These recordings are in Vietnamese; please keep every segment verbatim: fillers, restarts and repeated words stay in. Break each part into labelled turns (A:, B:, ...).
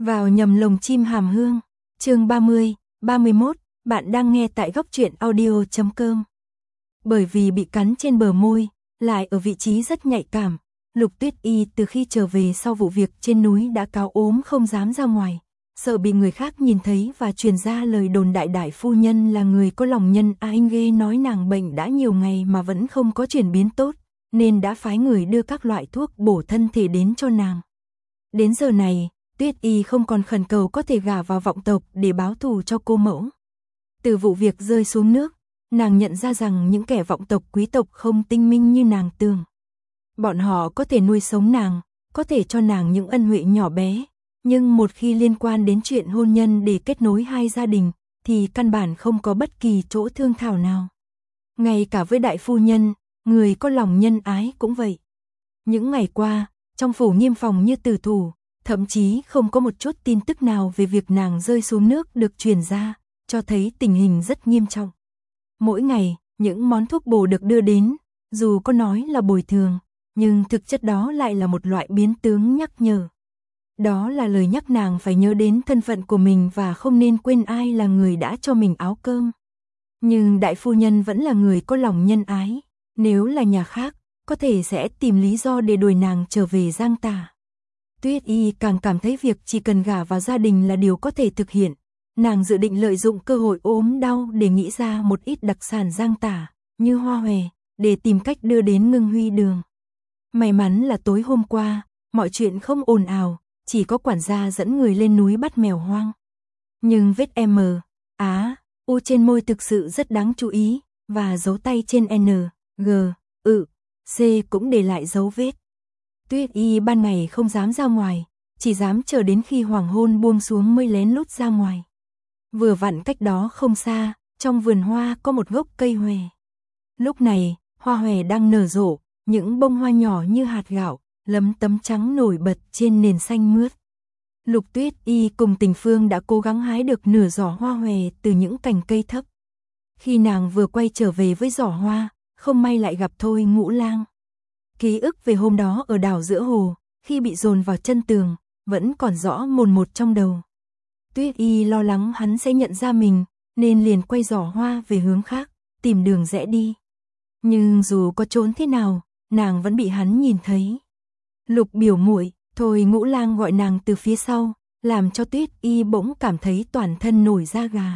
A: Vào nhầm lồng chim hàm hương, chương ba mươi, ba mươi mốt, bạn đang nghe tại góc truyện audio chấm com. Bởi vì bị cắn trên bờ môi, lại ở vị trí rất nhạy cảm, Lục Tuyết Y từ khi trở về sau vụ việc trên núi đã cáo ốm không dám ra ngoài, sợ bị người khác nhìn thấy và truyền ra lời đồn đại đại phu nhân là người có lòng nhân ái ghê, nói nàng bệnh đã nhiều ngày mà vẫn không có chuyển biến tốt, nên đã phái người đưa các loại thuốc bổ thân thể đến cho nàng. Đến giờ này, Tuyết Y không còn khẩn cầu có thể gả vào vọng tộc để báo thù cho cô mẫu. Từ vụ việc rơi xuống nước, nàng nhận ra rằng những kẻ vọng tộc quý tộc không tinh minh như nàng tưởng. Bọn họ có thể nuôi sống nàng, có thể cho nàng những ân huệ nhỏ bé, nhưng một khi liên quan đến chuyện hôn nhân để kết nối hai gia đình, thì căn bản không có bất kỳ chỗ thương thảo nào. Ngay cả với đại phu nhân, người có lòng nhân ái cũng vậy. Những ngày qua, trong phủ nghiêm phòng như tử thủ, thậm chí không có một chút tin tức nào về việc nàng rơi xuống nước được truyền ra, cho thấy tình hình rất nghiêm trọng. Mỗi ngày, những món thuốc bổ được đưa đến, dù có nói là bồi thường, nhưng thực chất đó lại là một loại biến tướng nhắc nhở. Đó là lời nhắc nàng phải nhớ đến thân phận của mình và không nên quên ai là người đã cho mình áo cơm. Nhưng đại phu nhân vẫn là người có lòng nhân ái, nếu là nhà khác, có thể sẽ tìm lý do để đuổi nàng trở về Giang Tả. Tuyết Y càng cảm thấy việc chỉ cần gả vào gia đình là điều có thể thực hiện. Nàng dự định lợi dụng cơ hội ốm đau để nghĩ ra một ít đặc sản Giang Tả, như hoa hòe, để tìm cách đưa đến Ngưng Huy Đường. May mắn là tối hôm qua, mọi chuyện không ồn ào, chỉ có quản gia dẫn người lên núi bắt mèo hoang. Nhưng vết M, Á, U trên môi thực sự rất đáng chú ý, và dấu tay trên N, G, ự, C cũng để lại dấu vết. Tuyết Y ban ngày không dám ra ngoài, chỉ dám chờ đến khi hoàng hôn buông xuống mới lén lút ra ngoài. Vừa vặn cách đó không xa, trong vườn hoa có một gốc cây hòe. Lúc này, hoa hòe đang nở rộ, những bông hoa nhỏ như hạt gạo, lấm tấm trắng nổi bật trên nền xanh mướt. Lục Tuyết Y cùng Tình Phương đã cố gắng hái được nửa giỏ hoa hòe từ những cành cây thấp. Khi nàng vừa quay trở về với giỏ hoa, không may lại gặp Thôi Ngũ Lang. Ký ức về hôm đó ở đảo giữa hồ, khi bị dồn vào chân tường, vẫn còn rõ mồn một trong đầu. Tuyết Y lo lắng hắn sẽ nhận ra mình, nên liền quay giỏ hoa về hướng khác, tìm đường rẽ đi. Nhưng dù có trốn thế nào, nàng vẫn bị hắn nhìn thấy. Lục biểu muội, Thôi Ngũ Lang gọi nàng từ phía sau, làm cho Tuyết Y bỗng cảm thấy toàn thân nổi da gà.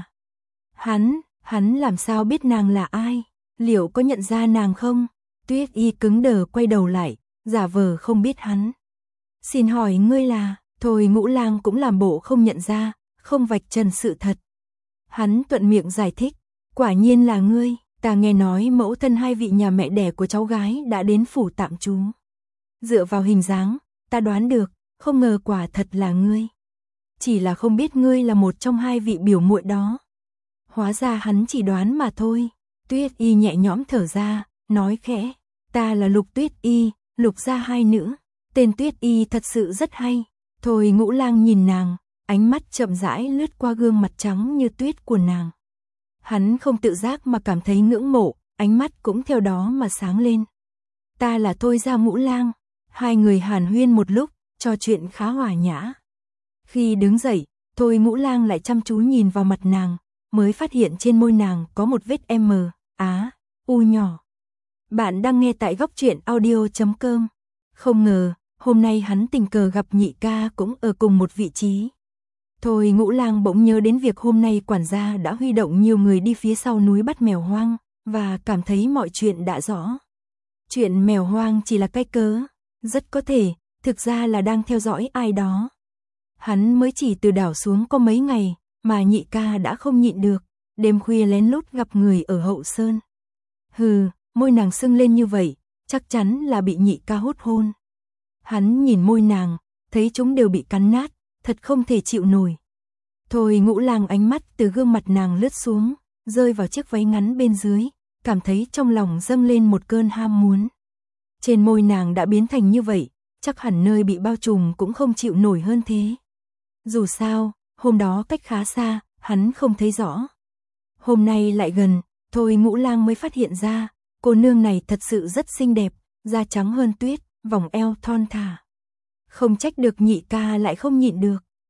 A: Hắn, hắn làm sao biết nàng là ai? Liệu có nhận ra nàng không? Tuyết Y cứng đờ quay đầu lại, giả vờ không biết hắn. Xin hỏi ngươi là? Thôi Ngũ Lang cũng làm bộ không nhận ra, không vạch trần sự thật. Hắn thuận miệng giải thích, quả nhiên là ngươi, ta nghe nói mẫu thân hai vị nhà mẹ đẻ của cháu gái đã đến phủ tạm trú. Dựa vào hình dáng, ta đoán được, không ngờ quả thật là ngươi. Chỉ là không biết ngươi là một trong hai vị biểu muội đó. Hóa ra hắn chỉ đoán mà thôi. Tuyết Y nhẹ nhõm thở ra, nói khẽ, ta là Lục Tuyết Y, Lục gia hai nữ. Tên Tuyết Y thật sự rất hay. Thôi Ngũ Lang nhìn nàng, ánh mắt chậm rãi lướt qua gương mặt trắng như tuyết của nàng. Hắn không tự giác mà cảm thấy ngưỡng mộ, ánh mắt cũng theo đó mà sáng lên. Ta là Thôi gia Ngũ Lang. Hai người hàn huyên một lúc, trò chuyện khá hòa nhã. Khi đứng dậy, Thôi Ngũ Lang lại chăm chú nhìn vào mặt nàng, mới phát hiện trên môi nàng có một vết M, Á, U nhỏ. Bạn đang nghe tại góc truyện audio chấm com. Không ngờ, hôm nay hắn tình cờ gặp nhị ca cũng ở cùng một vị trí. Thôi Ngũ Lang bỗng nhớ đến việc hôm nay quản gia đã huy động nhiều người đi phía sau núi bắt mèo hoang, và cảm thấy mọi chuyện đã rõ. Chuyện mèo hoang chỉ là cái cớ, rất có thể, thực ra là đang theo dõi ai đó. Hắn mới chỉ từ đảo xuống có mấy ngày, mà nhị ca đã không nhịn được, đêm khuya lén lút gặp người ở Hậu Sơn. Hừ, môi nàng sưng lên như vậy, chắc chắn là bị nhị ca hút hôn. Hắn nhìn môi nàng, thấy chúng đều bị cắn nát, thật không thể chịu nổi. Thôi Ngũ Lang ánh mắt từ gương mặt nàng lướt xuống, rơi vào chiếc váy ngắn bên dưới, cảm thấy trong lòng dâng lên một cơn ham muốn. Trên môi nàng đã biến thành như vậy, chắc hẳn nơi bị bao trùm cũng không chịu nổi hơn thế. Dù sao, hôm đó cách khá xa, hắn không thấy rõ. Hôm nay lại gần, Thôi Ngũ Lang mới phát hiện ra, cô nương này thật sự rất xinh đẹp, da trắng hơn tuyết, vòng eo thon thả. Không trách được nhị ca lại không nhịn được.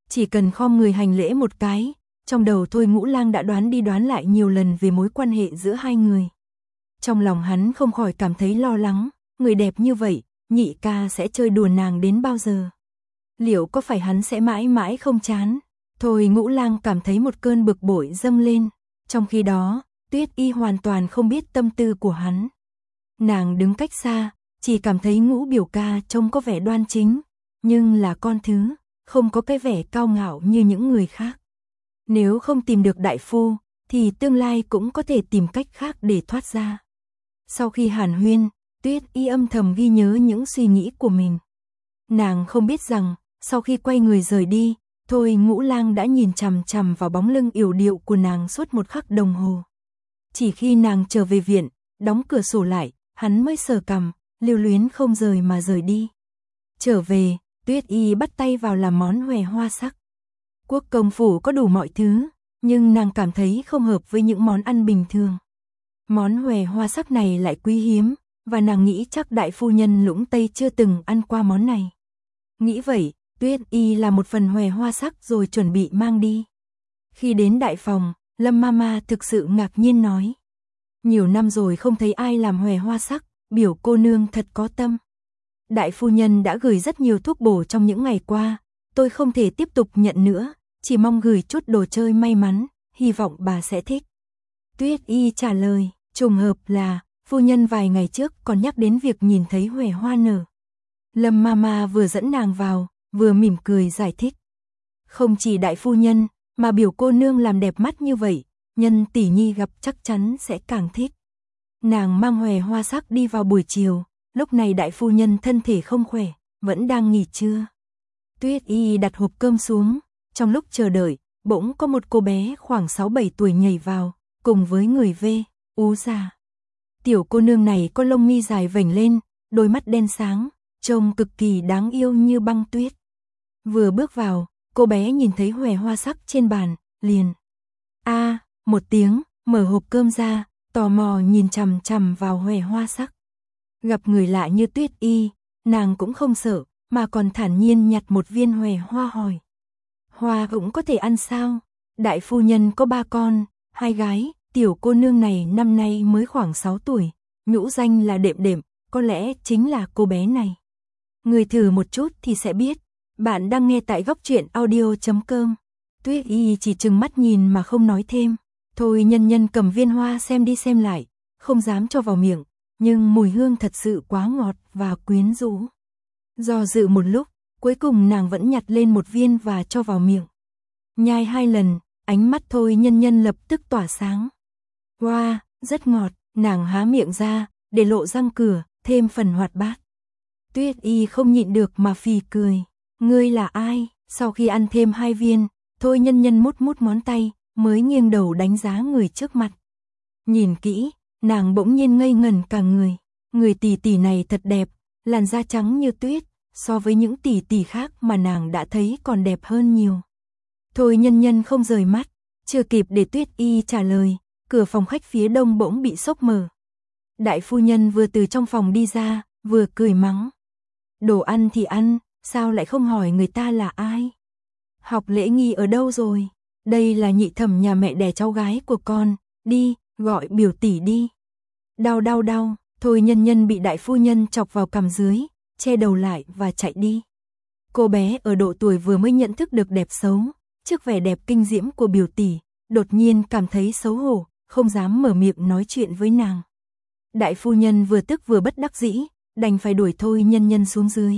A: chỉ cần khom người hành lễ một cái, trong đầu Thôi Ngũ Lang đã đoán đi đoán lại nhiều lần về mối quan hệ giữa hai người. Trong lòng hắn không khỏi cảm thấy lo lắng, người đẹp như vậy, nhị ca sẽ chơi đùa nàng đến bao giờ? Liệu có phải hắn sẽ mãi mãi không chán? Thôi Ngũ Lang cảm thấy một cơn bực bội dâng lên, trong khi đó, Tuyết Y hoàn toàn không biết tâm tư của hắn. Nàng đứng cách xa, chỉ cảm thấy Ngũ biểu ca trông có vẻ đoan chính, nhưng là con thứ, không có cái vẻ cao ngạo như những người khác. Nếu không tìm được đại phu, thì tương lai cũng có thể tìm cách khác để thoát ra. Sau khi hàn huyên, Tuyết Y âm thầm ghi nhớ những suy nghĩ của mình. Nàng không biết rằng, sau khi quay người rời đi, Thôi Ngũ Lang đã nhìn chằm chằm vào bóng lưng yểu điệu của nàng suốt một khắc đồng hồ. Chỉ khi nàng trở về viện, đóng cửa sổ lại, hắn mới sờ cằm, lưu luyến không rời mà rời đi. Trở về, Tuyết Y bắt tay vào làm món hòe hoa sắc. Quốc công phủ có đủ mọi thứ, nhưng nàng cảm thấy không hợp với những món ăn bình thường. Món hòe hoa sắc này lại quý hiếm, và nàng nghĩ chắc đại phu nhân Lũng Tây chưa từng ăn qua món này. Nghĩ vậy, Tuyết Y làm một phần hòe hoa sắc rồi chuẩn bị mang đi. Khi đến đại phòng, Lâm Mama thực sự ngạc nhiên nói: nhiều năm rồi không thấy ai làm hòe hoa sắc, biểu cô nương thật có tâm. Đại phu nhân đã gửi rất nhiều thuốc bổ trong những ngày qua, tôi không thể tiếp tục nhận nữa, chỉ mong gửi chút đồ chơi may mắn, hy vọng bà sẽ thích. Tuyết Y trả lời, trùng hợp là, phu nhân vài ngày trước còn nhắc đến việc nhìn thấy hòe hoa nở. Lâm Mama vừa dẫn nàng vào, vừa mỉm cười giải thích. Không chỉ đại phu nhân, mà biểu cô nương làm đẹp mắt như vậy, nhân tỷ nhi gặp chắc chắn sẽ càng thích. Nàng mang hòe hoa sắc đi vào buổi chiều, lúc này đại phu nhân thân thể không khỏe, vẫn đang nghỉ trưa. Tuyết Y đặt hộp cơm xuống, trong lúc chờ đợi, bỗng có một cô bé khoảng sáu bảy tuổi nhảy vào, cùng với người vê, ú già. Tiểu cô nương này có lông mi dài vểnh lên, đôi mắt đen sáng, trông cực kỳ đáng yêu như băng tuyết. Vừa bước vào, cô bé nhìn thấy hòe hoa sắc trên bàn, liền a à, một tiếng, mở hộp cơm ra, tò mò nhìn chằm chằm vào hòe hoa sắc. Gặp người lạ như Tuyết Y, nàng cũng không sợ, mà còn thản nhiên nhặt một viên hòe hoa hỏi: hoa cũng có thể ăn sao? Đại phu nhân có ba con, hai gái, tiểu cô nương này năm nay mới khoảng sáu tuổi, nhũ danh là Đệm Đệm, có lẽ chính là cô bé này. Người thử một chút thì sẽ biết. Bạn đang nghe tại góc truyện audio chấm com. Tuyết Y chỉ trừng mắt nhìn mà không nói thêm. Thôi Nhân Nhân cầm viên hoa xem đi xem lại, không dám cho vào miệng, nhưng mùi hương thật sự quá ngọt và quyến rũ. Do dự một lúc, cuối cùng nàng vẫn nhặt lên một viên và cho vào miệng. Nhai hai lần, ánh mắt Thôi Nhân Nhân lập tức tỏa sáng. Wow, rất ngọt, nàng há miệng ra, để lộ răng cửa, thêm phần hoạt bát. Tuyết Y không nhịn được mà phì cười. Ngươi là ai? Sau khi ăn thêm hai viên, Thôi Nhân Nhân mút mút ngón tay, mới nghiêng đầu đánh giá người trước mặt. Nhìn kỹ, nàng bỗng nhiên ngây ngẩn cả người. Người tỷ tỷ này thật đẹp, làn da trắng như tuyết, so với những tỷ tỷ khác mà nàng đã thấy còn đẹp hơn nhiều. Thôi Nhân Nhân không rời mắt, chưa kịp để Tuyết Y trả lời, cửa phòng khách phía đông bỗng bị xốc mở. Đại phu nhân vừa từ trong phòng đi ra, vừa cười mắng. Đồ ăn thì ăn, sao lại không hỏi người ta là ai? Học lễ nghi ở đâu rồi? Đây là nhị thẩm nhà mẹ đẻ cháu gái của con, đi, gọi biểu tỷ đi. Đau đau đau, Thôi Nhân Nhân bị đại phu nhân chọc vào cằm dưới, che đầu lại và chạy đi. Cô bé ở độ tuổi vừa mới nhận thức được đẹp xấu, trước vẻ đẹp kinh diễm của biểu tỷ, đột nhiên cảm thấy xấu hổ, không dám mở miệng nói chuyện với nàng. Đại phu nhân vừa tức vừa bất đắc dĩ, đành phải đuổi Thôi Nhân Nhân xuống dưới.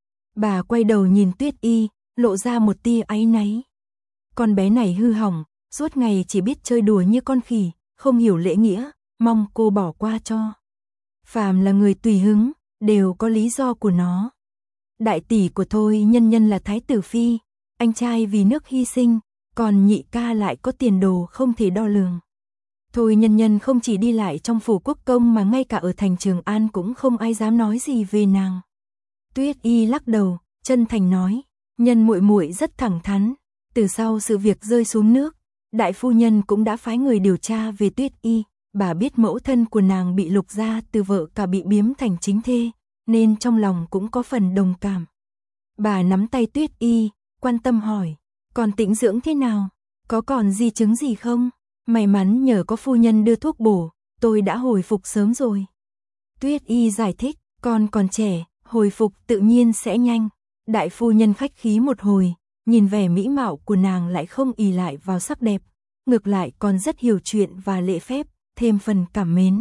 A: Bà quay đầu nhìn Tuyết Y, lộ ra một tia áy náy. Con bé này hư hỏng, suốt ngày chỉ biết chơi đùa như con khỉ, không hiểu lễ nghĩa, mong cô bỏ qua cho. Phàm là người tùy hứng, đều có lý do của nó. Đại tỷ của Thôi Nhân Nhân là Thái tử Phi, anh trai vì nước hy sinh, còn nhị ca lại có tiền đồ không thể đo lường. Thôi Nhân Nhân không chỉ đi lại trong phủ quốc công mà ngay cả ở thành Trường An cũng không ai dám nói gì về nàng. Tuyết Y lắc đầu, chân thành nói, Nhân muội muội rất thẳng thắn. Từ sau sự việc rơi xuống nước, đại phu nhân cũng đã phái người điều tra về Tuyết Y. Bà biết mẫu thân của nàng bị lục gia từ vợ cả bị biếm thành chính thê, nên trong lòng cũng có phần đồng cảm. Bà nắm tay Tuyết Y, quan tâm hỏi, Còn tĩnh dưỡng thế nào? Có còn di chứng gì không? May mắn nhờ có phu nhân đưa thuốc bổ, tôi đã hồi phục sớm rồi. Tuyết Y giải thích, con còn trẻ, hồi phục tự nhiên sẽ nhanh. Đại phu nhân khách khí một hồi, nhìn vẻ mỹ mạo của nàng lại không ỷ lại vào sắc đẹp, ngược lại còn rất hiểu chuyện và lễ phép, thêm phần cảm mến.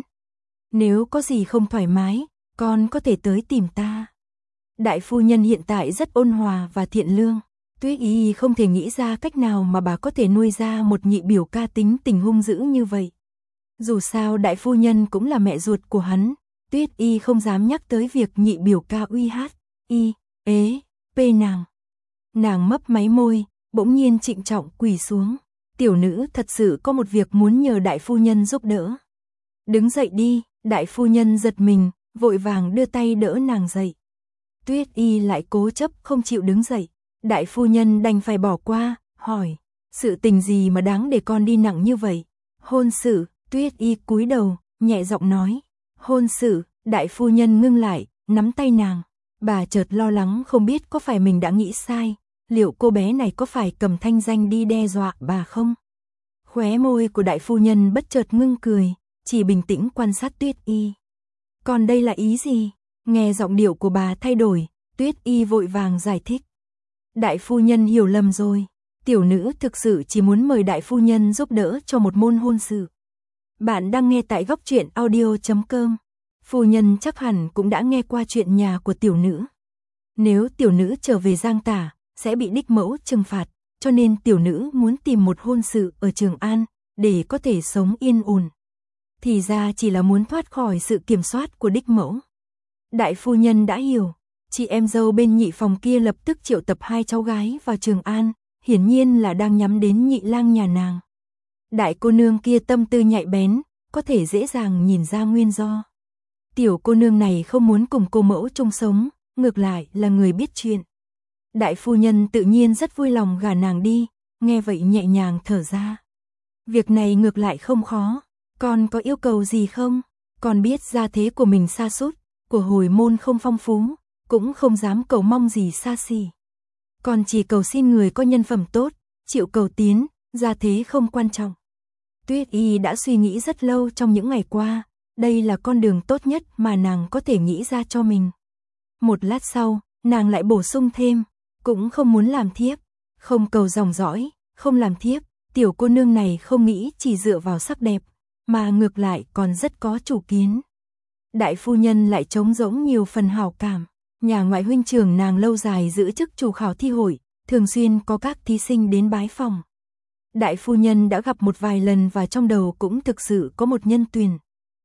A: Nếu có gì không thoải mái, con có thể tới tìm ta. Đại phu nhân hiện tại rất ôn hòa và thiện lương. Tuyết Y không thể nghĩ ra cách nào mà bà có thể nuôi ra một nhị biểu ca tính tình hung dữ như vậy. Dù sao đại phu nhân cũng là mẹ ruột của hắn, Tuyết Y không dám nhắc tới việc nhị biểu ca uy hát, y, ế, pê nàng. Nàng mấp máy môi, bỗng nhiên trịnh trọng quỳ xuống. Tiểu nữ thật sự có một việc muốn nhờ đại phu nhân giúp đỡ. Đứng dậy đi, đại phu nhân giật mình, vội vàng đưa tay đỡ nàng dậy. Tuyết Y lại cố chấp không chịu đứng dậy. Đại phu nhân đành phải bỏ qua, hỏi, sự tình gì mà đáng để con đi nặng như vậy? Hôn sự. Tuyết Y cúi đầu, nhẹ giọng nói, hôn sự. Đại phu nhân ngưng lại, nắm tay nàng. Bà chợt lo lắng không biết có phải mình đã nghĩ sai, liệu cô bé này có phải cầm thanh danh đi đe dọa bà không? Khóe môi của đại phu nhân bất chợt ngưng cười, chỉ bình tĩnh quan sát Tuyết Y. Còn đây là ý gì? Nghe giọng điệu của bà thay đổi, Tuyết Y vội vàng giải thích. Đại phu nhân hiểu lầm rồi, tiểu nữ thực sự chỉ muốn mời đại phu nhân giúp đỡ cho một môn hôn sự. Bạn đang nghe tại góc truyện audio chấm com. Phu nhân chắc hẳn cũng đã nghe qua chuyện nhà của tiểu nữ. Nếu tiểu nữ trở về Giang Tả, sẽ bị đích mẫu trừng phạt, cho nên tiểu nữ muốn tìm một hôn sự ở Trường An, để có thể sống yên ổn. Thì ra chỉ là muốn thoát khỏi sự kiểm soát của đích mẫu. Đại phu nhân đã hiểu, chị em dâu bên nhị phòng kia lập tức triệu tập hai cháu gái vào Trường An, hiển nhiên là đang nhắm đến nhị lang nhà nàng. Đại cô nương kia tâm tư nhạy bén, có thể dễ dàng nhìn ra nguyên do. Tiểu cô nương này không muốn cùng cô mẫu chung sống, ngược lại là người biết chuyện. Đại phu nhân tự nhiên rất vui lòng gả nàng đi, nghe vậy nhẹ nhàng thở ra. Việc này ngược lại không khó, con có yêu cầu gì không? Con biết gia thế của mình sa sút, của hồi môn không phong phú, cũng không dám cầu mong gì xa xỉ. Con chỉ cầu xin người có nhân phẩm tốt, chịu cầu tiến, gia thế không quan trọng. Tuyết Y đã suy nghĩ rất lâu trong những ngày qua, đây là con đường tốt nhất mà nàng có thể nghĩ ra cho mình. Một lát sau, nàng lại bổ sung thêm, cũng không muốn làm thiếp, không cầu dòng dõi, không làm thiếp, tiểu cô nương này không nghĩ chỉ dựa vào sắc đẹp, mà ngược lại còn rất có chủ kiến. Đại phu nhân lại trống rỗng nhiều phần hảo cảm, nhà ngoại huynh trưởng nàng lâu dài giữ chức chủ khảo thi hội, thường xuyên có các thí sinh đến bái phòng. Đại phu nhân đã gặp một vài lần và trong đầu cũng thực sự có một nhân tuyển.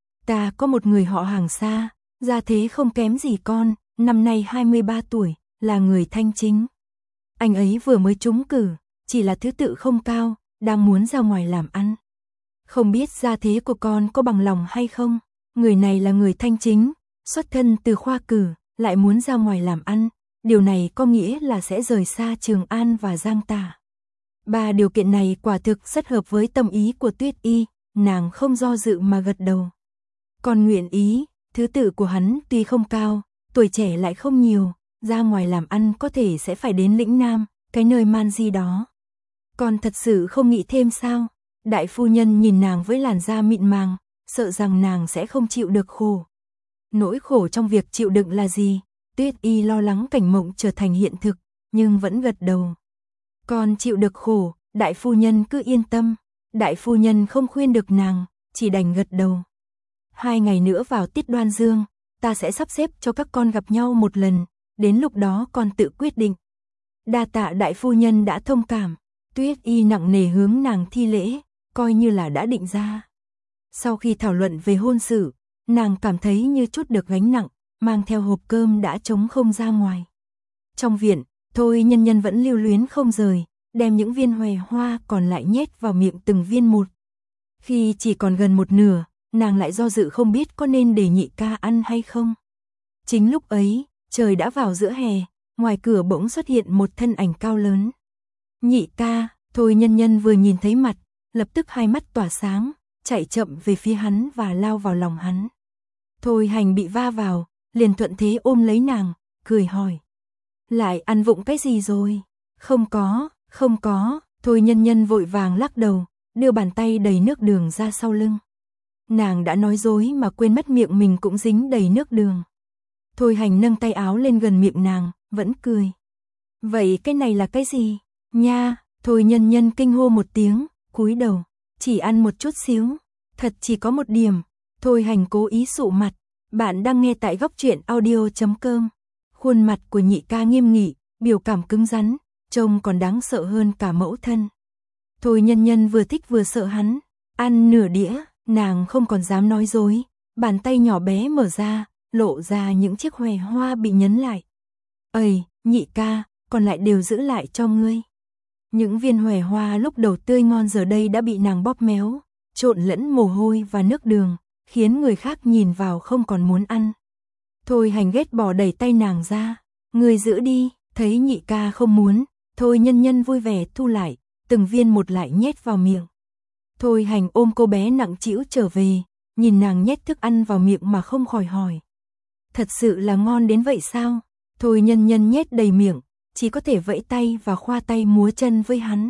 A: Ta có một người họ hàng xa, gia thế không kém gì con, năm nay hai mươi ba tuổi, là người Thanh Chính. Anh ấy vừa mới trúng cử, chỉ là thứ tự không cao, đang muốn ra ngoài làm ăn. Không biết gia thế của con có bằng lòng hay không? Người này là người Thanh Chính, xuất thân từ khoa cử, lại muốn ra ngoài làm ăn, điều này có nghĩa là sẽ rời xa Trường An và Giang Tả. Ba điều kiện này quả thực rất hợp với tâm ý của Tuyết Y, nàng không do dự mà gật đầu. Còn nguyện ý, thứ tự của hắn tuy không cao, tuổi trẻ lại không nhiều, ra ngoài làm ăn có thể sẽ phải đến lĩnh Nam, cái nơi man di đó. Còn thật sự không nghĩ thêm sao? Đại phu nhân nhìn nàng với làn da mịn màng, sợ rằng nàng sẽ không chịu được khổ. Nỗi khổ trong việc chịu đựng là gì? Tuyết Y lo lắng cảnh mộng trở thành hiện thực, nhưng vẫn gật đầu. Con chịu được khổ, đại phu nhân cứ yên tâm. Đại phu nhân không khuyên được nàng, chỉ đành gật đầu. Hai ngày nữa vào tiết Đoan Dương, ta sẽ sắp xếp cho các con gặp nhau một lần, đến lúc đó con tự quyết định. Đa tạ đại phu nhân đã thông cảm. Tuyết Y nặng nề hướng nàng thi lễ, coi như là đã định ra. Sau khi thảo luận về hôn sự, nàng cảm thấy như chút được gánh nặng, mang theo hộp cơm đã trống không ra ngoài. Trong viện, Thôi Nhân Nhân vẫn lưu luyến không rời, đem những viên hòe hoa còn lại nhét vào miệng từng viên một. Khi chỉ còn gần một nửa, nàng lại do dự không biết có nên để nhị ca ăn hay không. Chính lúc ấy, trời đã vào giữa hè, ngoài cửa bỗng xuất hiện một thân ảnh cao lớn. Nhị ca, Thôi Nhân Nhân vừa nhìn thấy mặt, lập tức hai mắt tỏa sáng, chạy chậm về phía hắn và lao vào lòng hắn. Thôi Hành bị va vào, liền thuận thế ôm lấy nàng, cười hỏi. Lại ăn vụng cái gì rồi? Không có, Không có, Thôi Nhân Nhân vội vàng lắc đầu, đưa bàn tay đầy nước đường ra sau lưng. Nàng đã nói dối mà quên mất miệng mình cũng dính đầy nước đường. Thôi Hành nâng tay áo lên gần miệng nàng, vẫn cười. Vậy cái này là cái gì? Nha, Thôi Nhân Nhân kinh hô một tiếng, cúi đầu, chỉ ăn một chút xíu, thật chỉ có một điểm. Thôi Hành cố ý sụ mặt, bạn đang nghe tại góc truyện audio chấm com. Khuôn mặt của nhị ca nghiêm nghị, biểu cảm cứng rắn, trông còn đáng sợ hơn cả mẫu thân. Thôi Nhân Nhân vừa thích vừa sợ hắn, ăn nửa đĩa, nàng không còn dám nói dối, bàn tay nhỏ bé mở ra, lộ ra những chiếc hòe hoa bị nhấn lại. Ây, nhị ca, còn lại đều giữ lại cho ngươi. Những viên hòe hoa lúc đầu tươi ngon giờ đây đã bị nàng bóp méo, trộn lẫn mồ hôi và nước đường, khiến người khác nhìn vào không còn muốn ăn. Thôi Hành ghét bỏ đẩy tay nàng ra, ngươi giữ đi, thấy nhị ca không muốn, Thôi Nhân Nhân vui vẻ thu lại, từng viên một lại nhét vào miệng. Thôi Hành ôm cô bé nặng trĩu trở về, nhìn nàng nhét thức ăn vào miệng mà không khỏi hỏi. Thật sự là ngon đến vậy sao? Thôi Nhân Nhân nhét đầy miệng, chỉ có thể vẫy tay và khoa tay múa chân với hắn.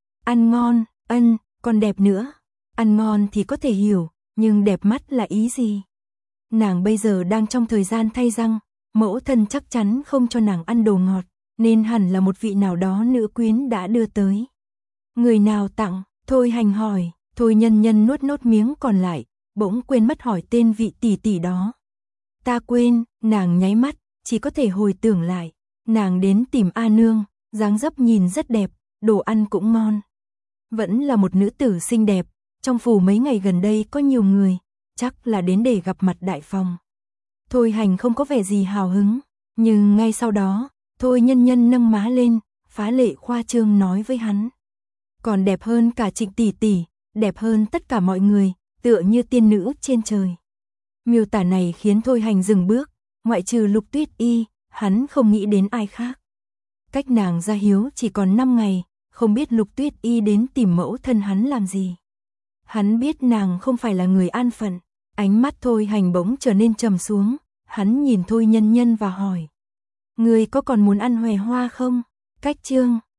A: Ăn ngon, ân, còn đẹp nữa. Ăn ngon thì có thể hiểu, nhưng đẹp mắt là ý gì? Nàng bây giờ đang trong thời gian thay răng, mẫu thân chắc chắn không cho nàng ăn đồ ngọt, nên hẳn là một vị nào đó nữ quyến đã đưa tới. Người nào tặng? Thôi Hành hỏi. Thôi Nhân Nhân nuốt nốt miếng còn lại, bỗng quên mất hỏi tên vị tỷ tỷ đó. Ta quên, nàng nháy mắt, chỉ có thể hồi tưởng lại. Nàng đến tìm A Nương, dáng dấp nhìn rất đẹp, đồ ăn cũng ngon. Vẫn là một nữ tử xinh đẹp, trong phủ mấy ngày gần đây có nhiều người, chắc là đến để gặp mặt đại phòng. Thôi Hành không có vẻ gì hào hứng, nhưng ngay sau đó, Thôi Nhân Nhân nâng má lên, phá lệ khoa trương nói với hắn. Còn đẹp hơn cả Trịnh tỷ tỷ, đẹp hơn tất cả mọi người, tựa như tiên nữ trên trời. Miêu tả này khiến Thôi Hành dừng bước, ngoại trừ Lục Tuyết Y, hắn không nghĩ đến ai khác. Cách nàng ra hiếu chỉ còn năm ngày, không biết Lục Tuyết Y đến tìm mẫu thân hắn làm gì. Hắn biết nàng không phải là người an phận, ánh mắt Thôi Hành bỗng trở nên trầm xuống, hắn nhìn Thôi Nhân Nhân và hỏi. Ngươi có còn muốn ăn hòe hoa không? Cách chương